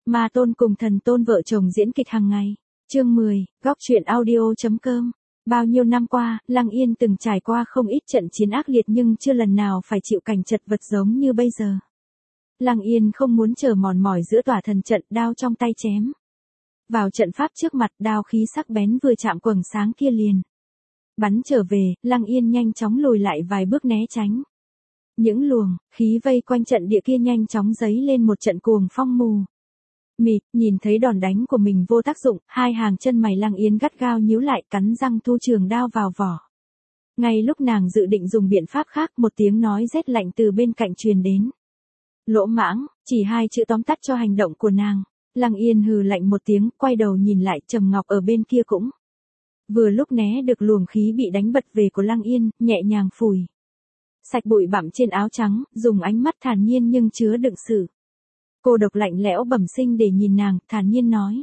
Ma Tôn cùng Thần Tôn vợ chồng diễn kịch hàng ngày. Chương 10, góc truyện audio.com. Bao nhiêu năm qua, Lăng Yên từng trải qua không ít trận chiến ác liệt nhưng chưa lần nào phải chịu cảnh chật vật giống như bây giờ. Lăng Yên không muốn chờ mòn mỏi giữa tỏa thần trận, đao trong tay chém vào trận pháp trước mặt, đao khí sắc bén vừa chạm quầng sáng kia liền bắn trở về. Lăng Yên nhanh chóng lùi lại vài bước né tránh những luồng khí vây quanh trận địa kia, nhanh chóng dấy lên một trận cuồng phong mù mịt. Nhìn thấy đòn đánh của mình vô tác dụng, hai hàng chân mày Lăng Yên gắt gao nhíu lại, cắn răng thu trường đao vào vỏ. Ngay lúc nàng dự định dùng biện pháp khác, một tiếng nói rét lạnh từ bên cạnh truyền đến. Lỗ mãng, chỉ hai chữ tóm tắt cho hành động của nàng. Lăng Yên hừ lạnh một tiếng, quay đầu nhìn lại, Trầm Ngọc ở bên kia cũng vừa lúc né được luồng khí bị đánh bật về của Lăng Yên, nhẹ nhàng phủi sạch bụi bặm trên áo trắng, dùng ánh mắt thản nhiên nhưng chứa đựng sự cô độc lạnh lẽo bẩm sinh để nhìn nàng, thản nhiên nói.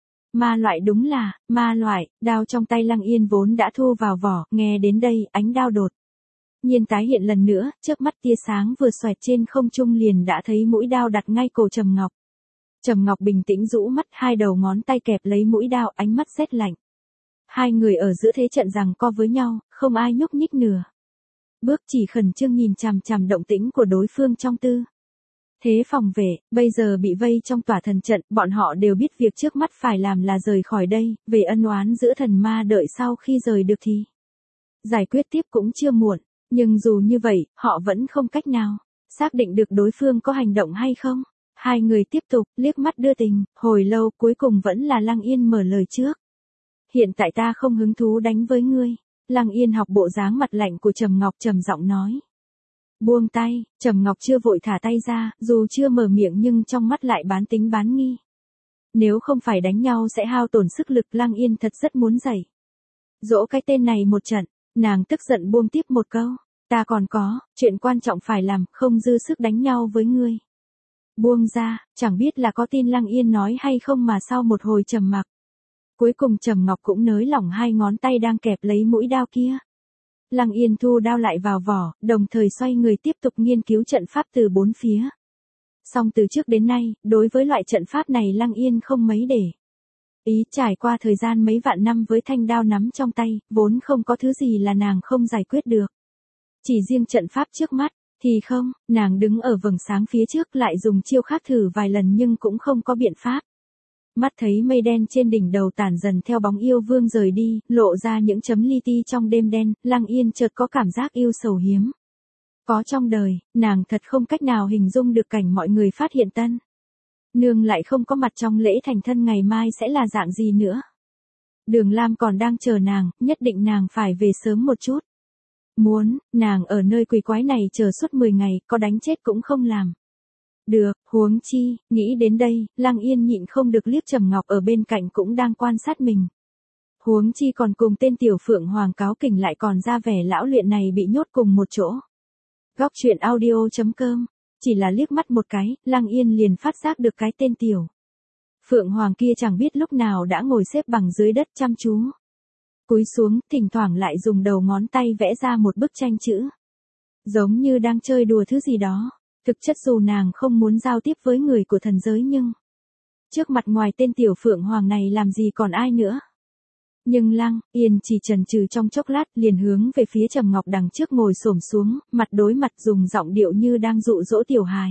Ma loại, đúng là ma loại. Đao trong tay Lăng Yên vốn đã thu vào vỏ, nghe đến đây, ánh đao đột nhiên tái hiện lần nữa, chớp mắt tia sáng vừa xoẹt trên không trung liền đã thấy mũi đao đặt ngay cổ Trầm Ngọc. Trầm Ngọc bình tĩnh rũ mắt, hai đầu ngón tay kẹp lấy mũi đao, ánh mắt rét lạnh. Hai người ở giữa thế trận giằng co với nhau, không ai nhúc nhích nửa bước, chỉ khẩn trương nhìn chằm chằm động tĩnh của đối phương trong tư thế phòng vệ. Bây giờ bị vây trong tỏa thần trận, bọn họ đều biết việc trước mắt phải làm là rời khỏi đây, về ân oán giữa thần ma đợi sau khi rời được thì giải quyết tiếp cũng chưa muộn. Nhưng dù như vậy, họ vẫn không cách nào xác định được đối phương có hành động hay không. Hai người tiếp tục liếc mắt đưa tình, hồi lâu cuối cùng vẫn là Lăng Yên mở lời trước. Hiện tại ta không hứng thú đánh với ngươi. Lăng Yên học bộ dáng mặt lạnh của Trầm Ngọc, trầm giọng nói. Buông tay. Trầm Ngọc chưa vội thả tay ra, dù chưa mở miệng nhưng trong mắt lại bán tính bán nghi. Nếu không phải đánh nhau sẽ hao tổn sức lực, Lăng Yên thật rất muốn dạy dỗ cái tên này một trận. Nàng tức giận buông tiếp một câu. Ta còn có chuyện quan trọng phải làm, không dư sức đánh nhau với ngươi. Buông ra. Chẳng biết là có tin Lăng Yên nói hay không mà sau một hồi trầm mặc, cuối cùng Trầm Ngọc cũng nới lỏng hai ngón tay đang kẹp lấy mũi đao kia. Lăng Yên thu đao lại vào vỏ, đồng thời xoay người tiếp tục nghiên cứu trận pháp từ bốn phía. Song từ trước đến nay, đối với loại trận pháp này Lăng Yên không mấy để ý. Trải qua thời gian mấy vạn năm với thanh đao nắm trong tay, vốn không có thứ gì là nàng không giải quyết được. Chỉ riêng trận pháp trước mắt thì không, nàng đứng ở vầng sáng phía trước lại dùng chiêu khác thử vài lần nhưng cũng không có biện pháp. Mắt thấy mây đen trên đỉnh đầu tản dần theo bóng yêu vương rời đi, lộ ra những chấm li ti trong đêm đen, Lăng Yên chợt có cảm giác yêu sầu hiếm có trong đời. Nàng thật không cách nào hình dung được cảnh mọi người phát hiện tân nương lại không có mặt trong lễ thành thân ngày mai sẽ là dạng gì nữa. Đường Lam còn đang chờ nàng, nhất định nàng phải về sớm một chút. Muốn, nàng ở nơi quỷ quái này chờ suốt 10 ngày, có đánh chết cũng không làm được. Huống chi, nghĩ đến đây, Lăng Yên nhịn không được liếc Trầm Ngọc ở bên cạnh cũng đang quan sát mình. Huống chi còn cùng tên tiểu Phượng Hoàng cáo kỉnh, lại còn ra vẻ lão luyện này bị nhốt cùng một chỗ. Góc truyện audio.com. Chỉ là liếc mắt một cái, Lăng Yên liền phát giác được cái tên tiểu Phượng Hoàng kia chẳng biết lúc nào đã ngồi xếp bằng dưới đất chăm chú cúi xuống, thỉnh thoảng lại dùng đầu ngón tay vẽ ra một bức tranh chữ, giống như đang chơi đùa thứ gì đó. Thực chất dù nàng không muốn giao tiếp với người của thần giới nhưng trước mặt ngoài tên tiểu Phượng Hoàng này làm gì còn ai nữa. Nhưng Lăng Yên chỉ chần chừ trong chốc lát, liền hướng về phía Trầm Ngọc đằng trước ngồi xổm xuống, mặt đối mặt, dùng giọng điệu như đang dụ dỗ tiểu hài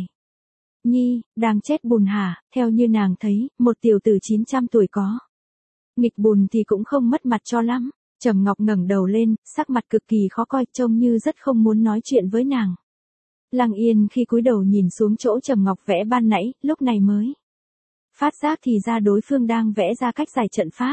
nhi đang chết bùn hả. Theo như nàng thấy, một tiểu tử 900 tuổi có nghịch bùn thì cũng không mất mặt cho lắm. Trầm Ngọc ngẩng đầu lên, sắc mặt cực kỳ khó coi, trông như rất không muốn nói chuyện với nàng. Lăng Yên khi cúi đầu nhìn xuống chỗ Trầm Ngọc vẽ ban nãy, lúc này mới phát giác thì ra đối phương đang vẽ ra cách giải trận pháp.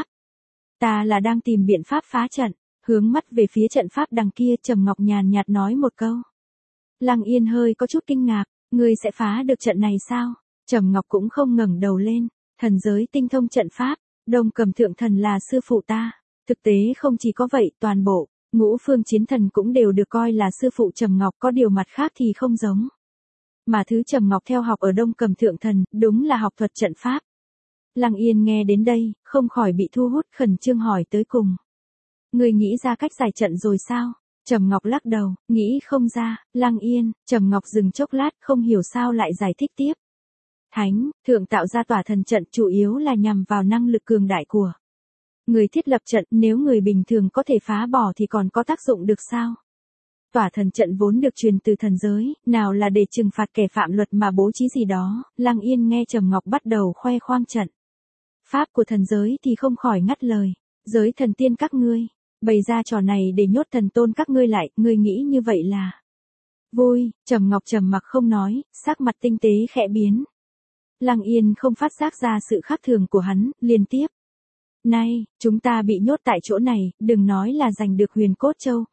Ta là đang tìm biện pháp phá trận. Hướng mắt về phía trận pháp đằng kia, Trầm Ngọc nhàn nhạt nói một câu. Lăng Yên hơi có chút kinh ngạc. Ngươi sẽ phá được trận này sao? Trầm Ngọc cũng không ngẩng đầu lên. Thần giới tinh thông trận pháp, Đông Cầm Thượng Thần là sư phụ ta. Thực tế không chỉ có vậy, toàn bộ Ngũ Phương Chiến Thần cũng đều được coi là sư phụ Trầm Ngọc, có điều mặt khác thì không giống. Mà thứ Trầm Ngọc theo học ở Đông Cầm Thượng Thần, đúng là học thuật trận pháp. Lăng Yên nghe đến đây, không khỏi bị thu hút, khẩn trương hỏi tới cùng. Ngươi nghĩ ra cách giải trận rồi sao? Trầm Ngọc lắc đầu, nghĩ không ra. Lăng Yên. Trầm Ngọc dừng chốc lát, không hiểu sao lại giải thích tiếp. Thánh, thượng tạo ra tỏa thần trận chủ yếu là nhằm vào năng lực cường đại của người thiết lập trận, nếu người bình thường có thể phá bỏ thì còn có tác dụng được sao? Tỏa thần trận vốn được truyền từ thần giới, nào là để trừng phạt kẻ phạm luật mà bố trí gì đó. Lăng Yên nghe Trầm Ngọc bắt đầu khoe khoang trận pháp của thần giới thì không khỏi ngắt lời. Giới thần tiên các ngươi bày ra trò này để nhốt thần tôn các ngươi lại, ngươi nghĩ như vậy là vui? Trầm Ngọc trầm mặc không nói, sắc mặt tinh tế khẽ biến. Lăng Yên không phát giác ra sự khác thường của hắn, liên tiếp. Này, chúng ta bị nhốt tại chỗ này, đừng nói là giành được huyền cốt châu,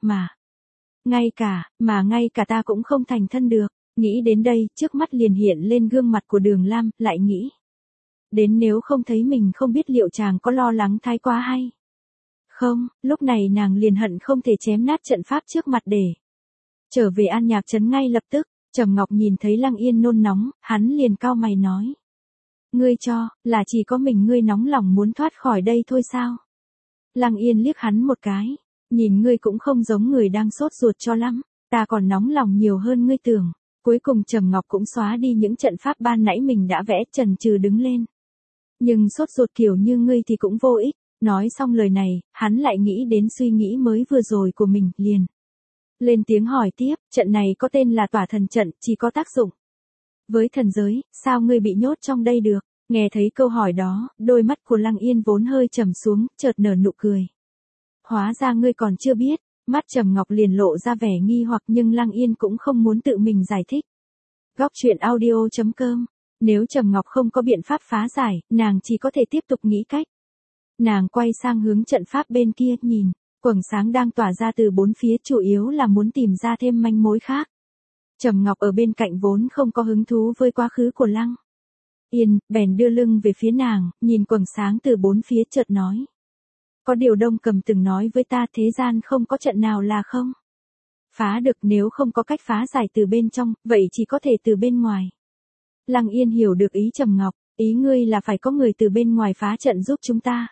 ngay cả ta cũng không thành thân được. Nghĩ đến đây, trước mắt liền hiện lên gương mặt của Đường Lam, lại nghĩ đến nếu không thấy mình không biết liệu chàng có lo lắng thái quá hay không. Lúc này nàng liền hận không thể chém nát trận pháp trước mặt để trở về An Nhạc Trấn ngay lập tức. Trầm Ngọc nhìn thấy Lăng Yên nôn nóng, hắn liền cau mày nói. Ngươi cho, là chỉ có mình ngươi nóng lòng muốn thoát khỏi đây thôi sao? Lăng Yên liếc hắn một cái. Nhìn ngươi cũng không giống người đang sốt ruột cho lắm, ta còn nóng lòng nhiều hơn ngươi tưởng. Cuối cùng Trầm Ngọc cũng xóa đi những trận pháp ban nãy mình đã vẽ, chần chừ đứng lên. Nhưng sốt ruột kiểu như ngươi thì cũng vô ích. Nói xong lời này, hắn lại nghĩ đến suy nghĩ mới vừa rồi của mình, liền lên tiếng hỏi tiếp, trận này có tên là tỏa thần trận, chỉ có tác dụng với thần giới, sao ngươi bị nhốt trong đây được? Nghe thấy câu hỏi đó, đôi mắt của Lăng Yên vốn hơi trầm xuống, chợt nở nụ cười. Hóa ra ngươi còn chưa biết. Mắt Trầm Ngọc liền lộ ra vẻ nghi hoặc, nhưng Lăng Yên cũng không muốn tự mình giải thích. Góc truyện audio.com. Nếu Trầm Ngọc không có biện pháp phá giải, nàng chỉ có thể tiếp tục nghĩ cách. Nàng quay sang hướng trận pháp bên kia, nhìn quầng sáng đang tỏa ra từ bốn phía, chủ yếu là muốn tìm ra thêm manh mối khác. Trầm Ngọc ở bên cạnh vốn không có hứng thú với quá khứ của Lăng Yên, bèn đưa lưng về phía nàng, nhìn quầng sáng từ bốn phía, chợt nói. Có điều Đông Cầm từng nói với ta, thế gian không có trận nào là không phá được, nếu không có cách phá giải từ bên trong, vậy chỉ có thể từ bên ngoài. Lăng Yên hiểu được ý Trầm Ngọc, ý ngươi là phải có người từ bên ngoài phá trận giúp chúng ta.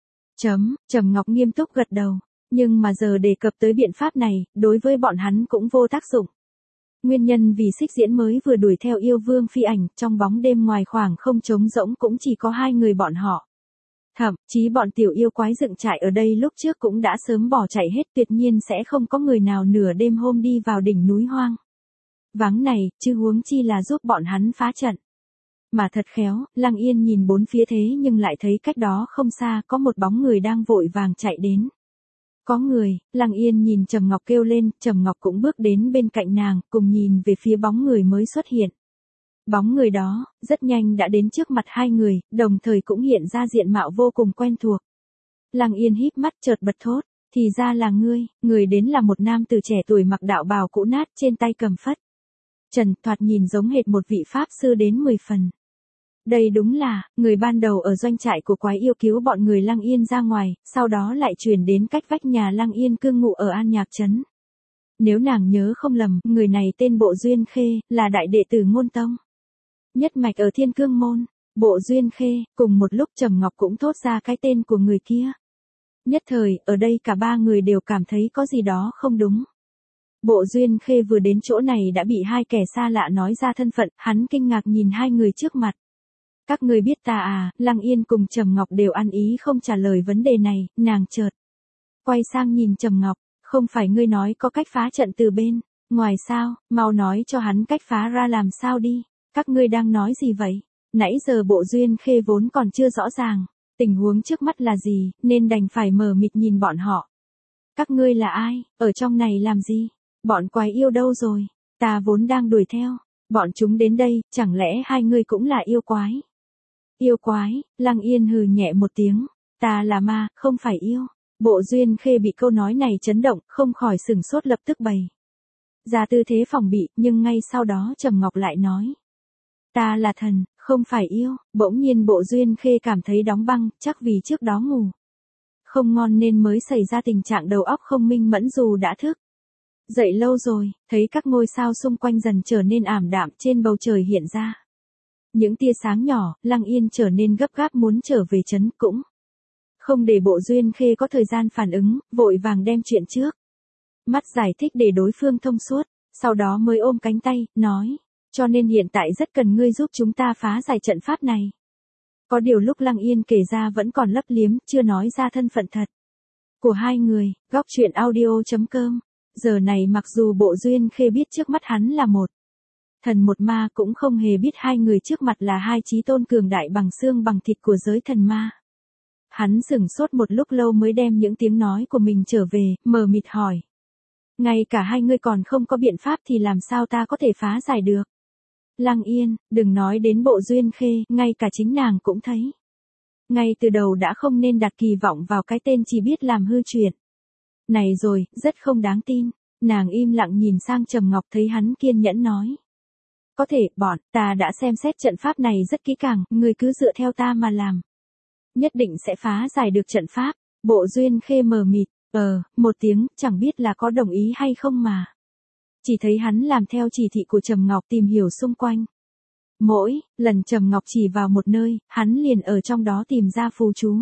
Trầm Ngọc nghiêm túc gật đầu, nhưng mà giờ đề cập tới biện pháp này, đối với bọn hắn cũng vô tác dụng. Nguyên nhân vì Xích Diễn mới vừa đuổi theo yêu vương Phi Ảnh, trong bóng đêm ngoài khoảng không trống rỗng cũng chỉ có hai người bọn họ. Thậm chí bọn tiểu yêu quái dựng trại ở đây lúc trước cũng đã sớm bỏ chạy hết, tuyệt nhiên sẽ không có người nào nửa đêm hôm đi vào đỉnh núi hoang vắng này, chứ huống chi là giúp bọn hắn phá trận. Mà thật khéo, Lăng Yên nhìn bốn phía thế nhưng lại thấy cách đó không xa có một bóng người đang vội vàng chạy đến. Có người, Lăng Yên nhìn Trầm Ngọc kêu lên, Trầm Ngọc cũng bước đến bên cạnh nàng, cùng nhìn về phía bóng người mới xuất hiện. Bóng người đó, rất nhanh đã đến trước mặt hai người, đồng thời cũng hiện ra diện mạo vô cùng quen thuộc. Lăng Yên híp mắt chợt bật thốt, thì ra là ngươi. Người đến là một nam tử trẻ tuổi mặc đạo bào cũ nát, trên tay cầm phất trần, thoạt nhìn giống hệt một vị pháp sư đến 10 phần. Đây đúng là người ban đầu ở doanh trại của quái yêu cứu bọn người Lăng Yên ra ngoài, sau đó lại chuyển đến cách vách nhà Lăng Yên cư ngụ ở An Nhạc Trấn. Nếu nàng nhớ không lầm, người này tên Bộ Duyên Khê, là đại đệ tử Ngôn Tông nhất mạch ở Thiên Cương Môn. Bộ Duyên Khê. Cùng một lúc Trầm Ngọc cũng thốt ra cái tên của người kia. Nhất thời, ở đây cả ba người đều cảm thấy có gì đó không đúng. Bộ Duyên Khê vừa đến chỗ này đã bị hai kẻ xa lạ nói ra thân phận, hắn kinh ngạc nhìn hai người trước mặt. Các ngươi biết ta à? Lăng Yên cùng Trầm Ngọc đều ăn ý không trả lời vấn đề này, nàng chợt quay sang nhìn Trầm Ngọc, không phải ngươi nói có cách phá trận từ bên ngoài sao, mau nói cho hắn cách phá ra làm sao đi. Các ngươi đang nói gì vậy? Nãy giờ Bộ Duyên Khê vốn còn chưa rõ ràng tình huống trước mắt là gì, nên đành phải mờ mịt nhìn bọn họ. Các ngươi là ai? Ở trong này làm gì? Bọn quái yêu đâu rồi? Ta vốn đang đuổi theo bọn chúng đến đây, chẳng lẽ hai ngươi cũng là yêu quái? Yêu quái? Lăng Yên hừ nhẹ một tiếng. Ta là ma, không phải yêu. Bộ Duyên Khê bị câu nói này chấn động, không khỏi sửng sốt, lập tức bày ra tư thế phòng bị, nhưng ngay sau đó Trầm Ngọc lại nói. Ta là thần, không phải yêu. Bỗng nhiên Bộ Duyên Khê cảm thấy đóng băng, chắc vì trước đó ngủ không ngon nên mới xảy ra tình trạng đầu óc không minh mẫn dù đã thức dậy lâu rồi. Thấy các ngôi sao xung quanh dần trở nên ảm đạm, trên bầu trời hiện ra những tia sáng nhỏ, Lăng Yên trở nên gấp gáp muốn trở về trấn, cũng không để Bộ Duyên Khê có thời gian phản ứng, vội vàng đem chuyện trước mắt giải thích để đối phương thông suốt, sau đó mới ôm cánh tay, nói. Cho nên hiện tại rất cần ngươi giúp chúng ta phá giải trận pháp này. Có điều lúc Lăng Yên kể ra vẫn còn lấp liếm, chưa nói ra thân phận thật của hai người. Góc truyện audio.com. Giờ này mặc dù Bộ Duyên Khê biết trước mắt hắn là một thần một ma, cũng không hề biết hai người trước mặt là hai chí tôn cường đại bằng xương bằng thịt của giới thần ma. Hắn sửng sốt một lúc lâu mới đem những tiếng nói của mình trở về, mờ mịt hỏi. Ngay cả hai ngươi còn không có biện pháp thì làm sao ta có thể phá giải được? Lăng Yên, đừng nói đến Bộ Duyên Khê, ngay cả chính nàng cũng thấy. Ngay từ đầu đã không nên đặt kỳ vọng vào cái tên chỉ biết làm hư chuyện này rồi, rất không đáng tin. Nàng im lặng nhìn sang Trầm Ngọc, thấy hắn kiên nhẫn nói. Có thể, bọn ta đã xem xét trận pháp này rất kỹ càng, ngươi cứ dựa theo ta mà làm. Nhất định sẽ phá giải được trận pháp. Bộ Duyên Khê mờ mịt, một tiếng, chẳng biết là có đồng ý hay không mà. Chỉ thấy hắn làm theo chỉ thị của Trầm Ngọc tìm hiểu xung quanh. Mỗi lần Trầm Ngọc chỉ vào một nơi, hắn liền ở trong đó tìm ra phù chú.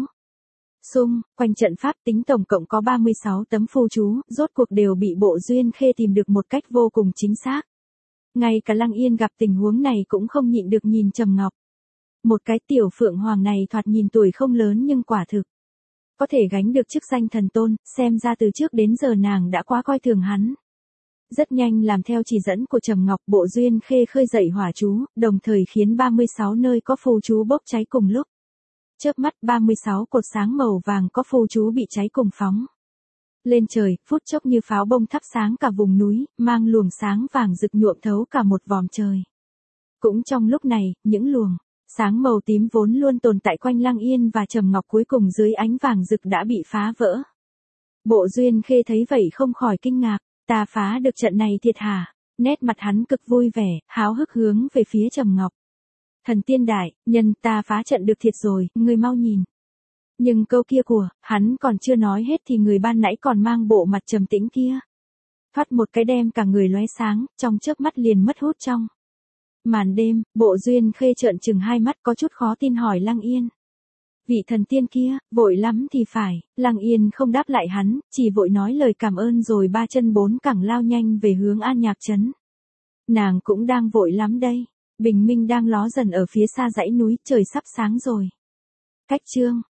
Xung quanh trận pháp tính tổng cộng có 36 tấm phù chú, rốt cuộc đều bị Bộ Duyên Khê tìm được một cách vô cùng chính xác. Ngay cả Lăng Yên gặp tình huống này cũng không nhịn được nhìn Trầm Ngọc. Một cái tiểu phượng hoàng này thoạt nhìn tuổi không lớn nhưng quả thực có thể gánh được chức danh thần tôn, xem ra từ trước đến giờ nàng đã quá coi thường hắn. Rất nhanh làm theo chỉ dẫn của Trầm Ngọc, Bộ Duyên Khê khơi dậy hỏa chú, đồng thời khiến 36 nơi có phù chú bốc cháy cùng lúc. Chớp mắt 36 cột sáng màu vàng có phù chú bị cháy cùng phóng lên trời, phút chốc như pháo bông thắp sáng cả vùng núi, mang luồng sáng vàng rực nhuộm thấu cả một vòm trời. Cũng trong lúc này, những luồng sáng màu tím vốn luôn tồn tại quanh Lăng Yên và Trầm Ngọc cuối cùng dưới ánh vàng rực đã bị phá vỡ. Bộ Duyên Khê thấy vậy không khỏi kinh ngạc, ta phá được trận này thiệt hả? Nét mặt hắn cực vui vẻ, háo hức hướng về phía Trầm Ngọc. Thần tiên đại nhân, ta phá trận được thiệt rồi, ngươi mau nhìn. Nhưng câu kia của hắn còn chưa nói hết thì người ban nãy còn mang bộ mặt trầm tĩnh kia thoát một cái đem cả người lóe sáng, trong chớp mắt liền mất hút trong màn đêm. Bộ Duyên Khê trợn trừng hai mắt có chút khó tin hỏi Lăng Yên. Vị thần tiên kia, vội lắm thì phải. Lăng Yên không đáp lại hắn, chỉ vội nói lời cảm ơn rồi ba chân bốn cẳng lao nhanh về hướng An Nhạc Trấn. Nàng cũng đang vội lắm đây. Bình minh đang ló dần ở phía xa dãy núi, trời sắp sáng rồi. Cách chương